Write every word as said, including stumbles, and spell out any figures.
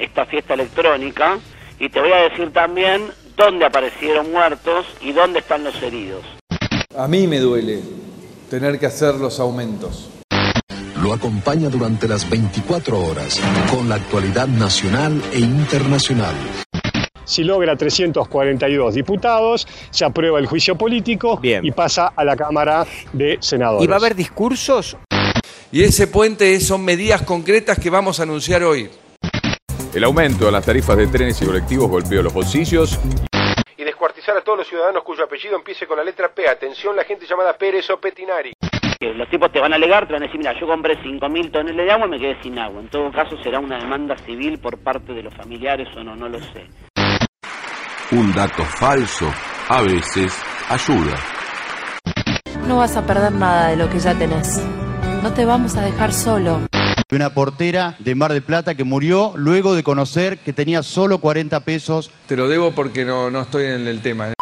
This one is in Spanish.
esta fiesta electrónica, y te voy a decir también dónde aparecieron muertos y dónde están los heridos. A mí me duele tener que hacer los aumentos. Lo acompaña durante las veinticuatro horas con la actualidad nacional e internacional. Si logra trescientos cuarenta y dos diputados, se aprueba el juicio político. Bien. Y pasa a la Cámara de Senadores. ¿Y va a haber discursos? Y ese puente son medidas concretas que vamos a anunciar hoy. El aumento de las tarifas de trenes y colectivos golpeó los bolsillos. Y descuartizar a todos los ciudadanos cuyo apellido empiece con la letra P. Atención, la gente llamada Pérez o Petinari. Los tipos te van a alegar, te van a decir, mira, yo compré cinco mil toneladas de agua y me quedé sin agua. En todo caso será una demanda civil por parte de los familiares o no, no lo sé. Un dato falso a veces ayuda. No vas a perder nada de lo que ya tenés. No te vamos a dejar solo. Una portera de Mar del Plata que murió luego de conocer que tenía solo cuarenta pesos. Te lo debo porque no, no estoy en el tema.